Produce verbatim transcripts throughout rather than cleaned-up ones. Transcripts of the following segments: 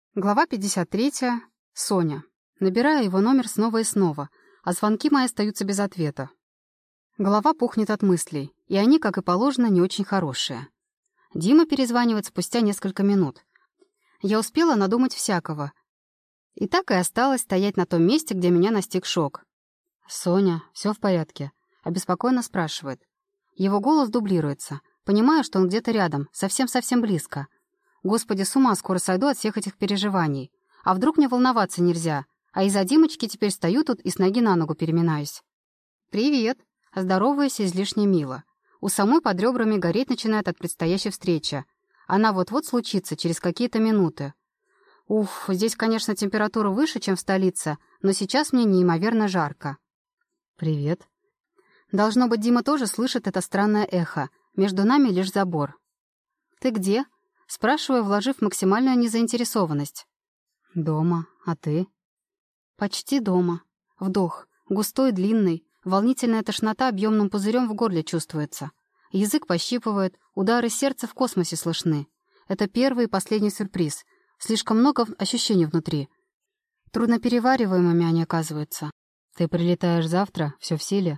Глава пятьдесят третья. Соня. Набираю его номер снова и снова, а звонки мои остаются без ответа. Голова пухнет от мыслей, и они, как и положено, не очень хорошие. Дима перезванивает спустя несколько минут. Я успела надумать всякого. И так и осталось стоять на том месте, где меня настиг шок. «Соня, все в порядке?» — обеспокоенно спрашивает. Его голос дублируется. Понимаю, что он где-то рядом, совсем-совсем близко. Господи, с ума скоро сойду от всех этих переживаний. А вдруг мне волноваться нельзя? А из-за Димочки теперь стою тут и с ноги на ногу переминаюсь. «Привет!» — здороваясь излишне мило. У самой под ребрами гореть начинает от предстоящей встречи. Она вот-вот случится, через какие-то минуты. Уф, здесь, конечно, температура выше, чем в столице, но сейчас мне неимоверно жарко. «Привет!» Должно быть, Дима тоже слышит это странное эхо. Между нами лишь забор. «Ты где?» — спрашиваю, вложив максимальную незаинтересованность. «Дома. А ты?» «Почти дома. Вдох. Густой, длинный. Волнительная тошнота объемным пузырем в горле чувствуется. Язык пощипывает, удары сердца в космосе слышны. Это первый и последний сюрприз. Слишком много ощущений внутри. Трудноперевариваемыми они оказываются. Ты прилетаешь завтра? Все в силе?»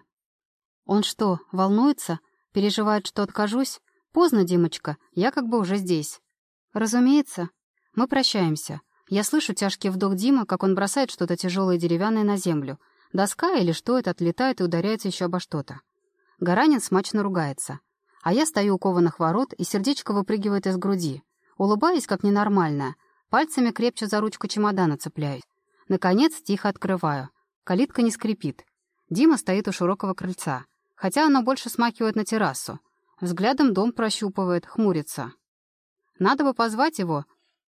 Он что, волнуется? Переживает, что откажусь? Поздно, Димочка, я как бы уже здесь. Разумеется. Мы прощаемся. Я слышу тяжкий вдох Димы, как он бросает что-то тяжелое и деревянное на землю. Доска или что это отлетает и ударяется еще обо что-то. Гаранин смачно ругается. А я стою у кованых ворот, и сердечко выпрыгивает из груди. Улыбаюсь, как ненормальная. Пальцами крепче за ручку чемодана цепляюсь. Наконец, тихо открываю. Калитка не скрипит. Дима стоит у широкого крыльца. Хотя оно больше смахивает на террасу. Взглядом дом прощупывает, хмурится. Надо бы позвать его,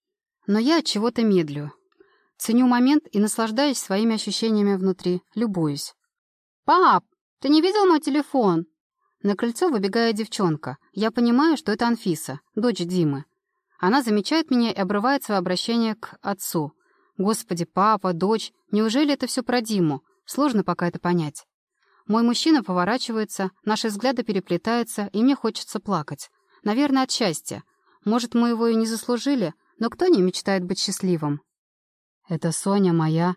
но я от чего-то медлю. Ценю момент и наслаждаюсь своими ощущениями внутри, любуюсь. «Пап, ты не видел мой телефон?» На крыльцо выбегает девчонка. Я понимаю, что это Анфиса, дочь Димы. Она замечает меня и обрывает свое обращение к отцу. Господи, папа, дочь, неужели это все про Диму? Сложно пока это понять. Мой мужчина поворачивается, наши взгляды переплетаются, и мне хочется плакать. Наверное, от счастья. Может, мы его и не заслужили, но кто не мечтает быть счастливым? «Это Соня моя».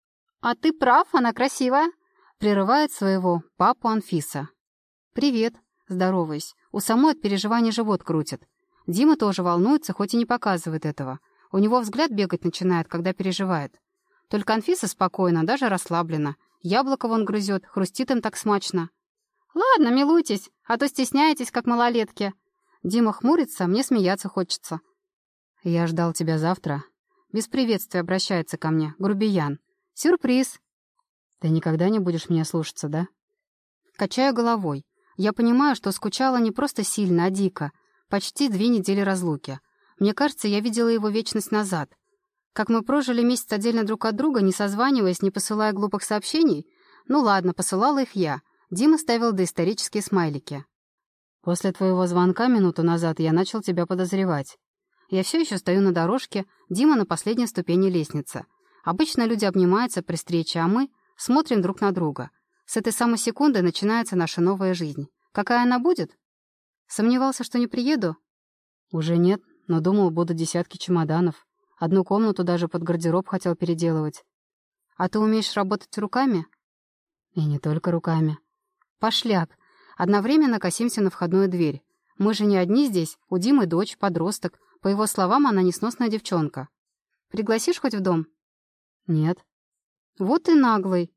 «А ты прав, она красивая», — прерывает своего папу Анфиса. «Привет», — здороваюсь. У самой от переживаний живот крутит. Дима тоже волнуется, хоть и не показывает этого. У него взгляд бегать начинает, когда переживает. Только Анфиса спокойна, даже расслаблена. Яблоко вон грызет, хрустит им так смачно. «Ладно, милуйтесь, а то стесняетесь, как малолетки». Дима хмурится, мне смеяться хочется. «Я ждал тебя завтра». Без приветствия обращается ко мне, грубиян. «Сюрприз». «Ты никогда не будешь меня слушаться, да?» Качаю головой. Я понимаю, что скучала не просто сильно, а дико. Почти две недели разлуки. Мне кажется, я видела его вечность назад. Как мы прожили месяц отдельно друг от друга, не созваниваясь, не посылая глупых сообщений? Ну ладно, посылала их я. Дима ставил доисторические смайлики. «После твоего звонка минуту назад я начал тебя подозревать. Я все еще стою на дорожке, Дима на последней ступени лестницы. Обычно люди обнимаются при встрече, а мы смотрим друг на друга. С этой самой секунды начинается наша новая жизнь. Какая она будет? Сомневался, что не приеду? Уже нет, но думал, будут десятки чемоданов. Одну комнату даже под гардероб хотел переделывать. А ты умеешь работать руками? И не только руками. Пошляк. Одновременно косимся на входную дверь. Мы же не одни здесь. У Димы дочь, подросток. По его словам, она несносная девчонка. Пригласишь хоть в дом? Нет. Вот ты наглый.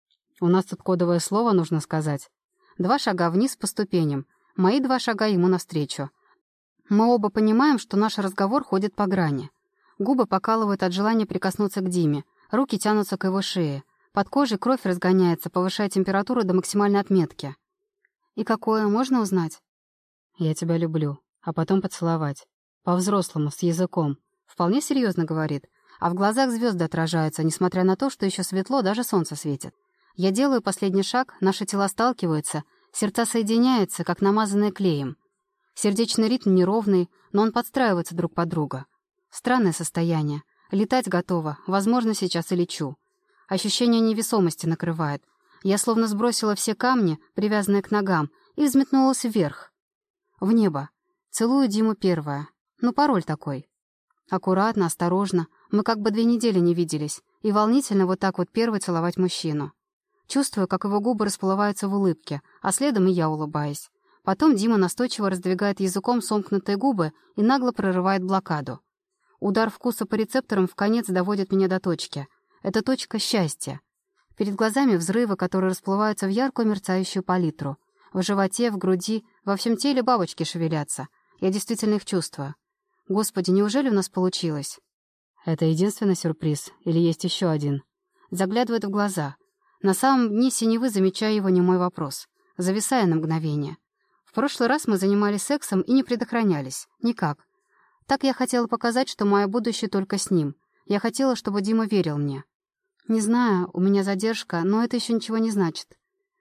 У нас тут кодовое слово нужно сказать. Два шага вниз по ступеням. Мои два шага ему навстречу. Мы оба понимаем, что наш разговор ходит по грани. Губы покалывают от желания прикоснуться к Диме. Руки тянутся к его шее. Под кожей кровь разгоняется, повышая температуру до максимальной отметки. «И какое, можно узнать?» «Я тебя люблю, а потом поцеловать. По-взрослому, с языком». Вполне серьезно говорит. А в глазах звезды отражаются, несмотря на то, что еще светло, даже солнце светит. Я делаю последний шаг, наши тела сталкиваются, сердца соединяются, как намазанные клеем. Сердечный ритм неровный, но он подстраивается друг под друга. Странное состояние. Летать готова, возможно, сейчас и лечу. Ощущение невесомости накрывает. Я словно сбросила все камни, привязанные к ногам, и взметнулась вверх. В небо. Целую Диму первая. Ну, пароль такой. Аккуратно, осторожно. Мы как бы две недели не виделись. И волнительно вот так вот первый целовать мужчину. Чувствую, как его губы расплываются в улыбке, а следом и я улыбаюсь. Потом Дима настойчиво раздвигает языком сомкнутые губы и нагло прорывает блокаду. Удар вкуса по рецепторам вконец доводит меня до точки. Это точка счастья. Перед глазами взрывы, которые расплываются в яркую мерцающую палитру. В животе, в груди, во всем теле бабочки шевелятся. Я действительно их чувствую. Господи, неужели у нас получилось? Это единственный сюрприз? Или есть еще один? Заглядывает в глаза. На самом дне синевы замечаю его немой вопрос. Зависая на мгновение. В прошлый раз мы занимались сексом и не предохранялись. Никак. Так я хотела показать, что мое будущее только с ним. Я хотела, чтобы Дима верил мне. Не знаю, у меня задержка, но это еще ничего не значит.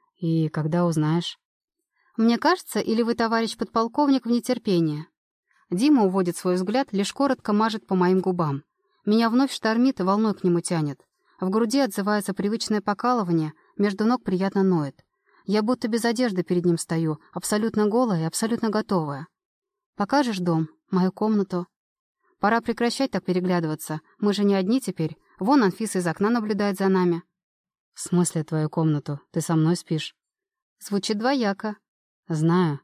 И когда узнаешь? Мне кажется, или вы, товарищ подполковник, в нетерпении? Дима уводит свой взгляд, лишь коротко мажет по моим губам. Меня вновь штормит и волной к нему тянет. В груди отзывается привычное покалывание, между ног приятно ноет. Я будто без одежды перед ним стою, абсолютно голая и абсолютно готовая. Покажешь дом, мою комнату? Пора прекращать так переглядываться. Мы же не одни теперь. Вон Анфиса из окна наблюдает за нами. В смысле твою комнату? Ты со мной спишь? Звучит двояко. Знаю.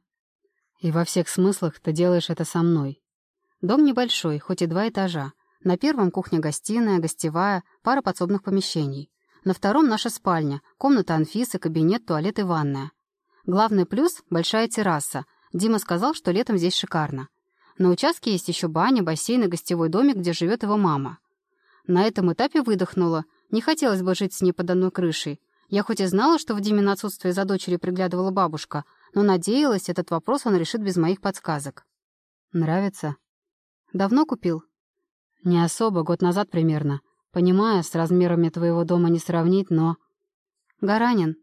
И во всех смыслах ты делаешь это со мной. Дом небольшой, хоть и два этажа. На первом кухня-гостиная, гостевая, пара подсобных помещений. На втором наша спальня, комната Анфисы, кабинет, туалет и ванная. Главный плюс — большая терраса. Дима сказал, что летом здесь шикарно. На участке есть еще баня, бассейн и гостевой домик, где живет его мама. На этом этапе выдохнула. Не хотелось бы жить с ней под одной крышей. Я хоть и знала, что в Димино отсутствие за дочерью приглядывала бабушка, но надеялась, этот вопрос он решит без моих подсказок. Нравится? Давно купил? Не особо, год назад примерно. Понимаю, с размерами твоего дома не сравнить, но... Гаранин,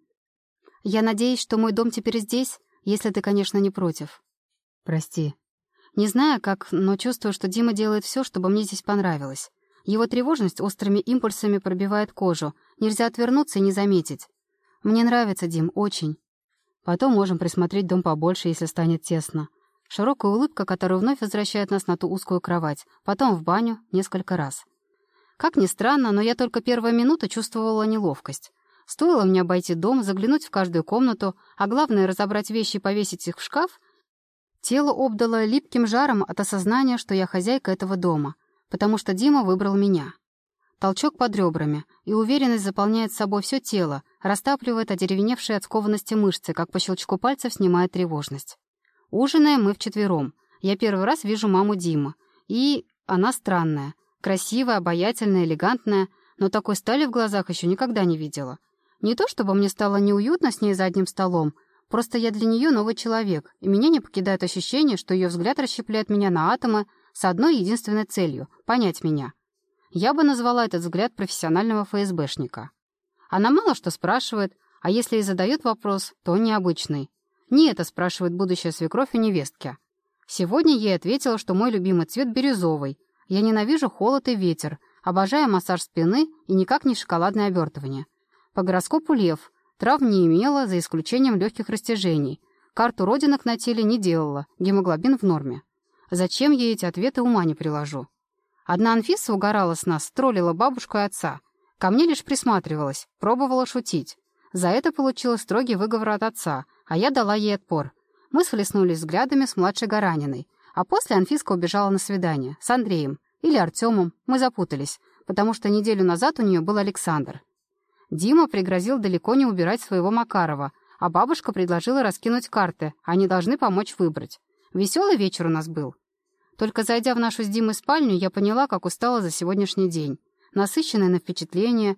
я надеюсь, что мой дом теперь здесь, если ты, конечно, не против. Прости. Не знаю как, но чувствую, что Дима делает все, чтобы мне здесь понравилось. Его тревожность острыми импульсами пробивает кожу. Нельзя отвернуться и не заметить. Мне нравится, Дим, очень. Потом можем присмотреть дом побольше, если станет тесно. Широкая улыбка, которая вновь возвращает нас на ту узкую кровать. Потом в баню несколько раз. Как ни странно, но я только первую минуту чувствовала неловкость. Стоило мне обойти дом, заглянуть в каждую комнату, а главное — разобрать вещи и повесить их в шкаф. Тело обдало липким жаром от осознания, что я хозяйка этого дома, потому что Дима выбрал меня. Толчок под ребрами, и уверенность заполняет собой все тело, растапливает одеревеневшие от скованности мышцы, как по щелчку пальцев снимает тревожность. Ужинаем мы вчетвером. Я первый раз вижу маму Димы. И она странная. Красивая, обаятельная, элегантная, но такой стали в глазах еще никогда не видела. Не то чтобы мне стало неуютно с ней за одним столом, просто я для нее новый человек, и меня не покидает ощущение, что ее взгляд расщепляет меня на атомы с одной единственной целью — понять меня. Я бы назвала этот взгляд профессионального эф эс бэшника. Она мало что спрашивает, а если и задает вопрос, то необычный. Не это спрашивает будущая свекровь у невестки. Сегодня ей ответила, что мой любимый цвет бирюзовый. Я ненавижу холод и ветер, обожаю массаж спины и никак не шоколадное обертывание. По гороскопу лев, травм не имела, за исключением легких растяжений. Карту родинок на теле не делала, гемоглобин в норме. Зачем ей эти ответы, ума не приложу. Одна Анфиса угорала с нас, троллила бабушку и отца. Ко мне лишь присматривалась, пробовала шутить. За это получила строгий выговор от отца, а я дала ей отпор. Мы схлестнулись взглядами с младшей Гараниной, а после Анфиска убежала на свидание с Андреем или Артемом. Мы запутались, потому что неделю назад у нее был Александр. Дима пригрозил далеко не убирать своего Макарова, а бабушка предложила раскинуть карты, они должны помочь выбрать. Веселый вечер у нас был. Только зайдя в нашу с Димой спальню, я поняла, как устала за сегодняшний день. Насыщенная на впечатления.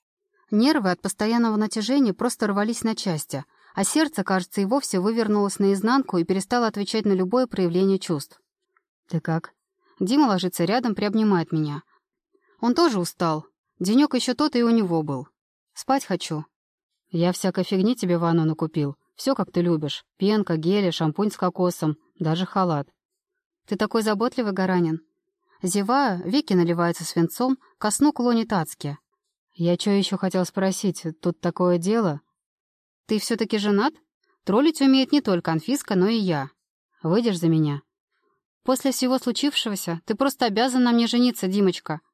Нервы от постоянного натяжения просто рвались на части, а сердце, кажется, и вовсе вывернулось наизнанку и перестало отвечать на любое проявление чувств. «Ты как?» Дима ложится рядом, приобнимает меня. Он тоже устал. Денек еще тот и у него был. Спать хочу. Я всякой фигни тебе ванну накупил. Все, как ты любишь. Пенка, гели, шампунь с кокосом, даже халат. Ты такой заботливый, Гаранин. Зевая, веки наливаются свинцом, ко сну клонит адски. Я что еще хотел спросить, тут такое дело? Ты все-таки женат? Троллить умеет не только Анфиска, но и я. Выйдешь за меня? После всего случившегося ты просто обязан на мне жениться, Димочка.